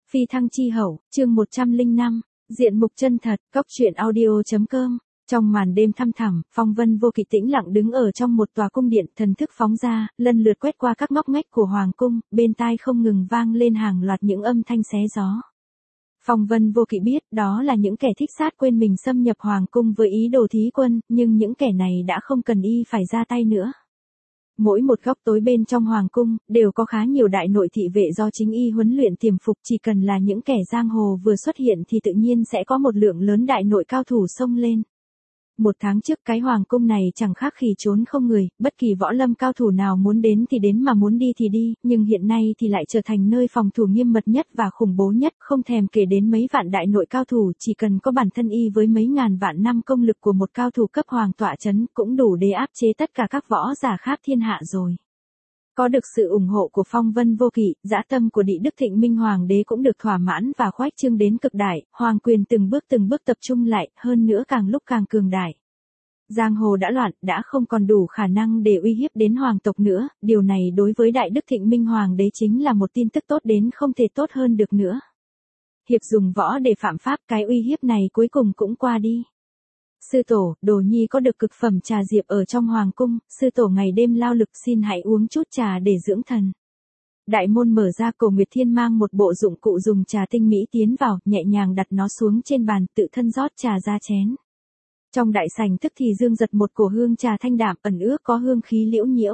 Phi thăng chi hậu, chương 105, diện mục chân thật, góc truyện audio.com. Trong màn đêm thăm thẳm, Phong Vân Vô Kỵ tĩnh lặng đứng ở trong một tòa cung điện, thần thức phóng ra, lần lượt quét qua các ngóc ngách của hoàng cung, bên tai không ngừng vang lên hàng loạt những âm thanh xé gió. Phong Vân Vô Kỵ biết, đó là những kẻ thích sát quên mình xâm nhập hoàng cung với ý đồ thí quân, nhưng những kẻ này đã không cần y phải ra tay nữa. Mỗi một góc tối bên trong hoàng cung, đều có khá nhiều đại nội thị vệ do chính y huấn luyện tiềm phục, chỉ cần là những kẻ giang hồ vừa xuất hiện thì tự nhiên sẽ có một lượng lớn đại nội cao thủ xông lên. Một tháng trước cái hoàng cung này chẳng khác khi trốn không người, bất kỳ võ lâm cao thủ nào muốn đến thì đến mà muốn đi thì đi, nhưng hiện nay thì lại trở thành nơi phòng thủ nghiêm mật nhất và khủng bố nhất, không thèm kể đến mấy vạn đại nội cao thủ, chỉ cần có bản thân y với mấy ngàn vạn năm công lực của một cao thủ cấp hoàng tọa chấn cũng đủ để áp chế tất cả các võ giả khác thiên hạ rồi. Có được sự ủng hộ của Phong Vân Vô Kỵ, dã tâm của Đị Đức Thịnh Minh Hoàng đế cũng được thỏa mãn và khoách trương đến cực đại, hoàng quyền từng bước tập trung lại, hơn nữa càng lúc càng cường đại. Giang hồ đã loạn, đã không còn đủ khả năng để uy hiếp đến hoàng tộc nữa, điều này đối với Đại Đức Thịnh Minh Hoàng đế chính là một tin tức tốt đến không thể tốt hơn được nữa. Hiệp dùng võ để phạm pháp, cái uy hiếp này cuối cùng cũng qua đi. Sư tổ, Đồ Nhi có được cực phẩm trà diệp ở trong hoàng cung, sư tổ ngày đêm lao lực xin hãy uống chút trà để dưỡng thần. Đại môn mở ra, Cổ Nguyệt Thiên mang một bộ dụng cụ dùng trà tinh mỹ tiến vào, nhẹ nhàng đặt nó xuống trên bàn, tự thân rót trà ra chén. Trong đại sảnh tức thì dương giật một cổ hương trà thanh đạm ẩn ước có hương khí liễu nhiễu.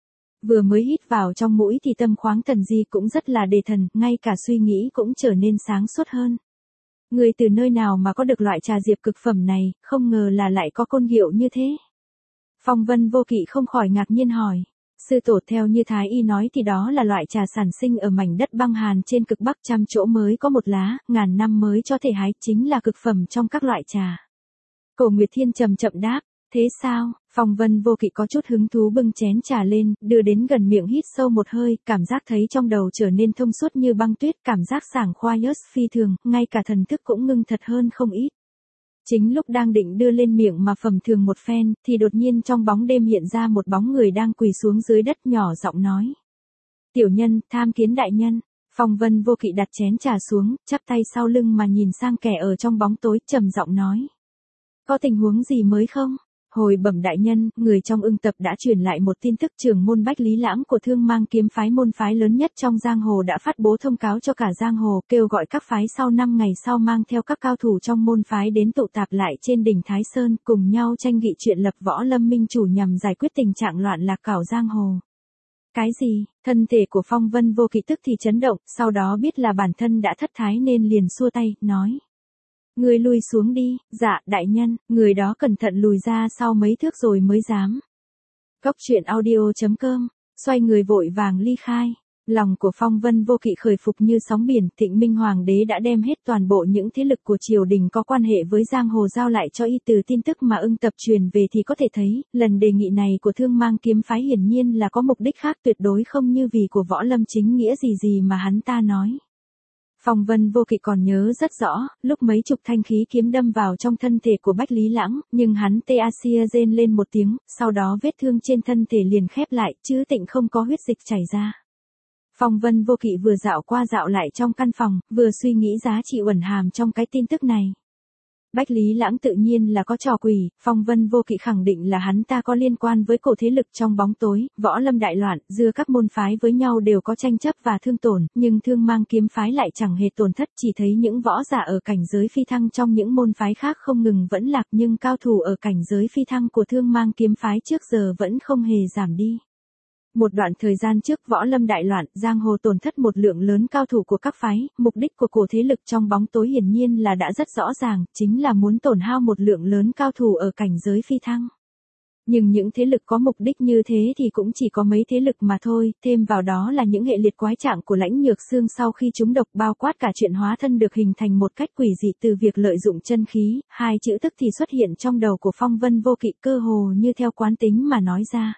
Vừa mới hít vào trong mũi thì tâm khoáng thần di cũng rất là đề thần, ngay cả suy nghĩ cũng trở nên sáng suốt hơn. Người từ nơi nào mà có được loại trà diệp cực phẩm này, không ngờ là lại có công hiệu như thế. Phong Vân Vô Kỵ không khỏi ngạc nhiên hỏi. Sư tổ, theo như Thái Y nói thì đó là loại trà sản sinh ở mảnh đất băng hàn trên cực Bắc, 100 chỗ mới có một lá, ngàn năm mới cho thể hái, chính là cực phẩm trong các loại trà. Cổ Nguyệt Thiên chậm chậm đáp. Thế sao? Phong Vân Vô Kỵ có chút hứng thú bưng chén trà lên, đưa đến gần miệng hít sâu một hơi, cảm giác thấy trong đầu trở nên thông suốt như băng tuyết, cảm giác sảng khoái phi thường, ngay cả thần thức cũng ngưng thật hơn không ít. Chính lúc đang định đưa lên miệng mà phẩm thường một phen, thì đột nhiên trong bóng đêm hiện ra một bóng người đang quỳ xuống dưới đất, nhỏ giọng nói. Tiểu nhân, tham kiến đại nhân. Phong Vân Vô Kỵ đặt chén trà xuống, chắp tay sau lưng mà nhìn sang kẻ ở trong bóng tối, trầm giọng nói. Có tình huống gì mới không? Hồi bẩm đại nhân, người trong Ưng Tập đã truyền lại một tin tức, trưởng môn Bách Lý Lãng của Thương Mang kiếm phái, môn phái lớn nhất trong giang hồ, đã phát bố thông cáo cho cả giang hồ, kêu gọi các phái sau 5 ngày sau mang theo các cao thủ trong môn phái đến tụ tập lại trên đỉnh Thái Sơn, cùng nhau tranh nghị chuyện lập võ lâm minh chủ nhằm giải quyết tình trạng loạn lạc cảo giang hồ. Cái gì? Thân thể của Phong Vân Vô Kỵ tức thì chấn động, sau đó biết là bản thân đã thất thái nên liền xua tay, nói. Người lùi xuống đi. Dạ, đại nhân. Người đó cẩn thận lùi ra sau mấy thước rồi mới dám. Góc truyện audio.com. Xoay người vội vàng ly khai. Lòng của Phong Vân Vô Kỵ khởi phục như sóng biển, Thịnh Minh Hoàng đế đã đem hết toàn bộ những thế lực của triều đình có quan hệ với giang hồ giao lại cho y. Từ tin tức mà Ưng Tập truyền về thì có thể thấy, lần đề nghị này của Thương Mang kiếm phái hiển nhiên là có mục đích khác, tuyệt đối không như vì của võ lâm chính nghĩa gì mà hắn ta nói. Phong Vân Vô Kỵ còn nhớ rất rõ, lúc mấy chục thanh khí kiếm đâm vào trong thân thể của Bách Lý Lãng, nhưng hắn rên lên một tiếng, sau đó vết thương trên thân thể liền khép lại, chứ tịnh không có huyết dịch chảy ra. Phong Vân Vô Kỵ vừa dạo qua dạo lại trong căn phòng, vừa suy nghĩ giá trị ẩn hàm trong cái tin tức này. Bách Lý Lãng tự nhiên là có trò quỷ, Phong Vân Vô Kỵ khẳng định là hắn ta có liên quan với cổ thế lực trong bóng tối, võ lâm đại loạn, giữa các môn phái với nhau đều có tranh chấp và thương tổn, nhưng Thương Mang kiếm phái lại chẳng hề tổn thất, chỉ thấy những võ giả ở cảnh giới phi thăng trong những môn phái khác không ngừng vẫn lạc, nhưng cao thủ ở cảnh giới phi thăng của Thương Mang kiếm phái trước giờ vẫn không hề giảm đi. Một đoạn thời gian trước võ lâm đại loạn, giang hồ tổn thất một lượng lớn cao thủ của các phái, mục đích của cổ thế lực trong bóng tối hiển nhiên là đã rất rõ ràng, chính là muốn tổn hao một lượng lớn cao thủ ở cảnh giới phi thăng. Nhưng những thế lực có mục đích như thế thì cũng chỉ có mấy thế lực mà thôi, thêm vào đó là những hệ liệt quái trạng của Lãnh Nhược Xương sau khi trúng độc, bao quát cả chuyện hóa thân được hình thành một cách quỷ dị từ việc lợi dụng chân khí, hai chữ tức thì xuất hiện trong đầu của Phong Vân Vô Kỵ, cơ hồ như theo quán tính mà nói ra.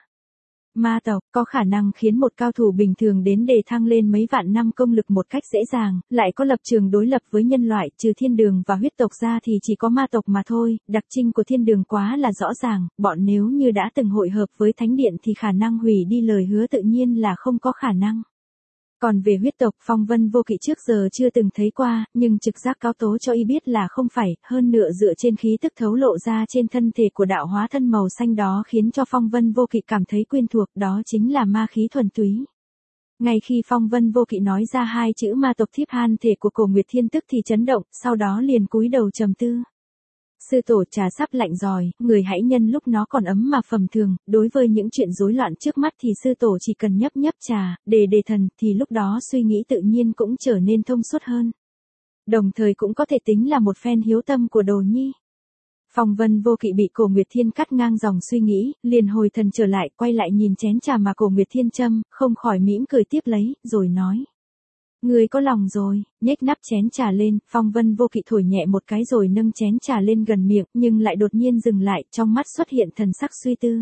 Ma tộc có khả năng khiến một cao thủ bình thường đến đề thăng lên mấy vạn năm công lực một cách dễ dàng, lại có lập trường đối lập với nhân loại, trừ thiên đường và huyết tộc ra thì chỉ có ma tộc mà thôi. Đặc trưng của thiên đường quá là rõ ràng, bọn nếu như đã từng hội hợp với thánh điện thì khả năng hủy đi lời hứa tự nhiên là không có khả năng. Còn về huyết tộc Phong Vân Vô Kỵ trước giờ chưa từng thấy qua, nhưng trực giác cáo tố cho y biết là không phải, hơn nữa dựa trên khí tức thấu lộ ra trên thân thể của đạo hóa thân màu xanh đó khiến cho Phong Vân Vô Kỵ cảm thấy quen thuộc, đó chính là ma khí thuần túy. Ngay khi Phong Vân Vô Kỵ nói ra hai chữ ma tộc thiếp han thể của Cổ Nguyệt Thiên tức thì chấn động, sau đó liền cúi đầu trầm tư. Sư tổ trà sắp lạnh rồi, người hãy nhân lúc nó còn ấm mà phẩm thường, đối với những chuyện rối loạn trước mắt thì sư tổ chỉ cần nhấp nhấp trà, để đề thần, thì lúc đó suy nghĩ tự nhiên cũng trở nên thông suốt hơn. Đồng thời cũng có thể tính là một phen hiếu tâm của Đồ Nhi. Phong Vân Vô Kỵ bị Cổ Nguyệt Thiên cắt ngang dòng suy nghĩ, liền hồi thần trở lại, quay lại nhìn chén trà mà Cổ Nguyệt Thiên châm, không khỏi mỉm cười tiếp lấy, rồi nói. Người có lòng rồi, nhếch nắp chén trà lên, Phong Vân Vô Kỵ thổi nhẹ một cái rồi nâng chén trà lên gần miệng, nhưng lại đột nhiên dừng lại, trong mắt xuất hiện thần sắc suy tư.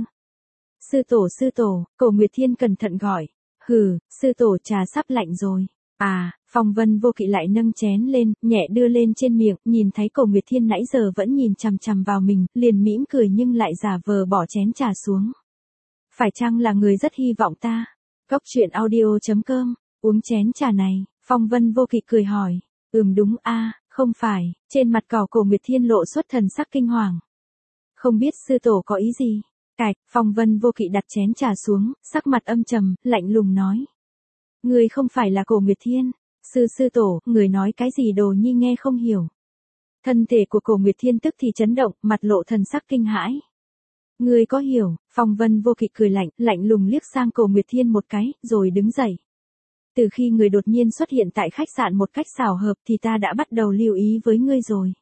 Sư tổ, Cổ Nguyệt Thiên cẩn thận gọi. Hừ, sư tổ trà sắp lạnh rồi. À, Phong Vân Vô Kỵ lại nâng chén lên, nhẹ đưa lên trên miệng, nhìn thấy Cổ Nguyệt Thiên nãy giờ vẫn nhìn chằm chằm vào mình, liền mỉm cười nhưng lại giả vờ bỏ chén trà xuống. Phải chăng là người rất hy vọng ta? Cốc truyện audio.com, uống chén trà này, Phong Vân Vô Kỵ cười hỏi. Đúng a, không phải, trên mặt Cổ Nguyệt Thiên lộ xuất thần sắc kinh hoàng. Không biết sư tổ có ý gì? Cạch, Phong Vân Vô Kỵ đặt chén trà xuống, sắc mặt âm trầm, lạnh lùng nói. Người không phải là Cổ Nguyệt Thiên. Sư tổ, người nói cái gì Đồ Nhi nghe không hiểu. Thân thể của Cổ Nguyệt Thiên tức thì chấn động, mặt lộ thần sắc kinh hãi. Người có hiểu? Phong Vân Vô Kỵ cười lạnh, lạnh lùng liếc sang Cổ Nguyệt Thiên một cái, rồi đứng dậy. Từ khi người đột nhiên xuất hiện tại khách sạn một cách xảo hợp thì ta đã bắt đầu lưu ý với ngươi rồi.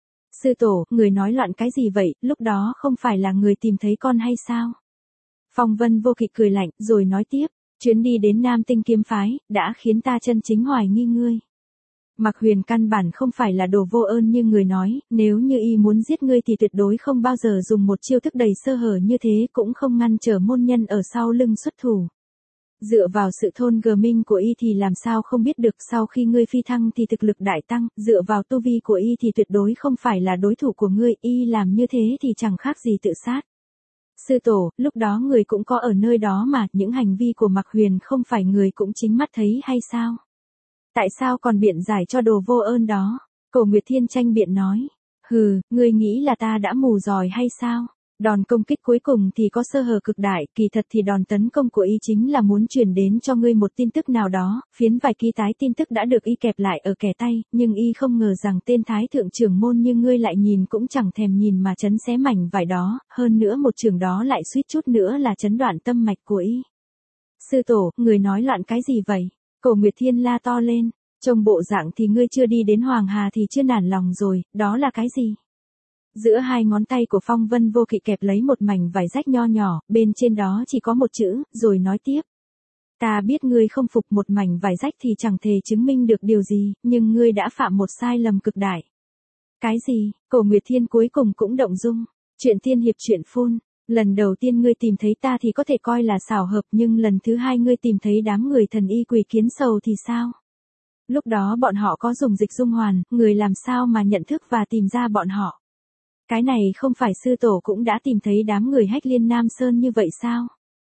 Sư tổ, người nói loạn cái gì vậy, lúc đó không phải là người tìm thấy con hay sao? Phong Vân Vô Kỵ cười lạnh, rồi nói tiếp. Chuyến đi đến Nam Tinh Kiếm Phái, đã khiến ta chân chính hoài nghi ngươi. Mạc Huyền căn bản không phải là đồ vô ơn như người nói, nếu như y muốn giết ngươi thì tuyệt đối không bao giờ dùng một chiêu thức đầy sơ hở như thế, cũng không ngăn trở môn nhân ở sau lưng xuất thủ. Dựa vào sự thôn gờ minh của y thì làm sao không biết được, sau khi ngươi phi thăng thì thực lực đại tăng, dựa vào tu vi của y thì tuyệt đối không phải là đối thủ của ngươi, y làm như thế thì chẳng khác gì tự sát. Sư tổ, lúc đó người cũng có ở nơi đó mà, những hành vi của Mạc Huyền không phải người cũng chính mắt thấy hay sao? Tại sao còn biện giải cho đồ vô ơn đó? Cổ Nguyệt Thiên tranh biện nói. Hừ, ngươi nghĩ là ta đã mù dòi hay sao? Đòn công kích cuối cùng thì có sơ hở cực đại, kỳ thật thì đòn tấn công của y chính là muốn truyền đến cho ngươi một tin tức nào đó, phiến vài ký tái tin tức đã được y kẹp lại ở kẻ tay, nhưng y không ngờ rằng tên thái thượng trưởng môn như ngươi lại nhìn cũng chẳng thèm nhìn mà chấn xé mảnh vải đó, hơn nữa một trường đó lại suýt chút nữa là chấn đoạn tâm mạch của y. Sư tổ, người nói loạn cái gì vậy? Cổ Nguyệt Thiên la to lên, trông bộ dạng thì ngươi chưa đi đến Hoàng Hà thì chưa nản lòng rồi, đó là cái gì? Giữa hai ngón tay của Phong Vân Vô Kỵ kẹp lấy một mảnh vải rách nho nhỏ, bên trên đó chỉ có một chữ, rồi nói tiếp. Ta biết ngươi không phục một mảnh vải rách thì chẳng thể chứng minh được điều gì, nhưng ngươi đã phạm một sai lầm cực đại. Cái gì? Cổ Nguyệt Thiên cuối cùng cũng động dung. Chuyện tiên hiệp chuyện phun. Lần đầu tiên ngươi tìm thấy ta thì có thể coi là xảo hợp, nhưng lần thứ hai ngươi tìm thấy đám người thần y quỷ kiến sầu thì sao? Lúc đó bọn họ có dùng dịch dung hoàn, người làm sao mà nhận thức và tìm ra bọn họ? Cái này không phải sư tổ cũng đã tìm thấy đám người Hách Liên Nam Sơn như vậy sao?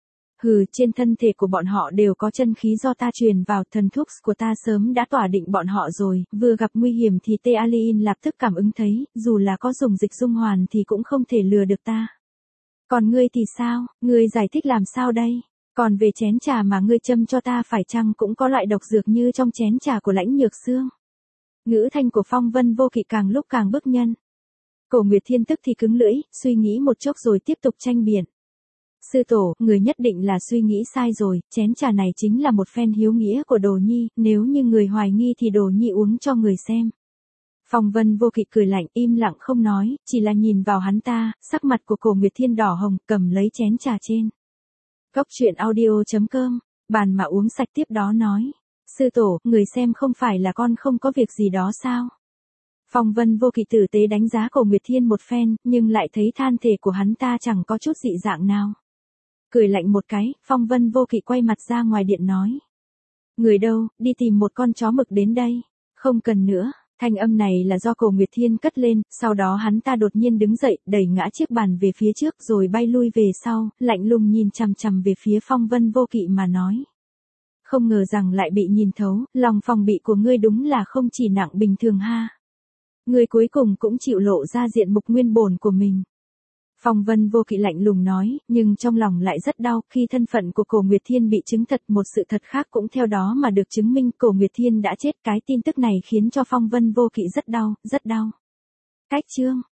Hừ, trên thân thể của bọn họ đều có chân khí do ta truyền vào, thần thuốc của ta sớm đã tỏa định bọn họ rồi, vừa gặp nguy hiểm thì Tê Alin lập tức cảm ứng thấy, dù là có dùng dịch dung hoàn thì cũng không thể lừa được ta. Còn ngươi thì sao, ngươi giải thích làm sao đây? Còn về chén trà mà ngươi châm cho ta phải chăng cũng có loại độc dược như trong chén trà của Lãnh Nhược Xương? Ngữ thanh của Phong Vân Vô Kỵ càng lúc càng bức nhân. Cổ Nguyệt Thiên tức thì cứng lưỡi, suy nghĩ một chốc rồi tiếp tục tranh biện. Sư tổ, người nhất định là suy nghĩ sai rồi, chén trà này chính là một phen hiếu nghĩa của Đồ Nhi, nếu như người hoài nghi thì Đồ Nhi uống cho người xem. Phong Vân Vô Kỵ cười lạnh, im lặng không nói, chỉ là nhìn vào hắn ta, sắc mặt của Cổ Nguyệt Thiên đỏ hồng, cầm lấy chén trà trên. Cốc truyện audio.com, bàn mà uống sạch tiếp đó nói. Sư tổ, người xem không phải là con không có việc gì đó sao? Phong Vân Vô Kỵ tử tế đánh giá Cổ Nguyệt Thiên một phen, nhưng lại thấy than thể của hắn ta chẳng có chút dị dạng nào. Cười lạnh một cái, Phong Vân Vô Kỵ quay mặt ra ngoài điện nói. Người đâu, đi tìm một con chó mực đến đây. Không cần nữa, thanh âm này là do Cổ Nguyệt Thiên cất lên, sau đó hắn ta đột nhiên đứng dậy, đẩy ngã chiếc bàn về phía trước rồi bay lui về sau, lạnh lùng nhìn chằm chằm về phía Phong Vân Vô Kỵ mà nói. không ngờ rằng lại bị nhìn thấu, lòng phòng bị của ngươi đúng là không chỉ nặng bình thường ha. Ngươi cuối cùng cũng chịu lộ ra diện mục nguyên bổn của mình. Phong Vân Vô Kỵ lạnh lùng nói, nhưng trong lòng lại rất đau khi thân phận của Cổ Nguyệt Thiên bị chứng thật, một sự thật khác cũng theo đó mà được chứng minh, Cổ Nguyệt Thiên đã chết. Cái tin tức này khiến cho Phong Vân Vô Kỵ rất đau, rất đau. Cách chương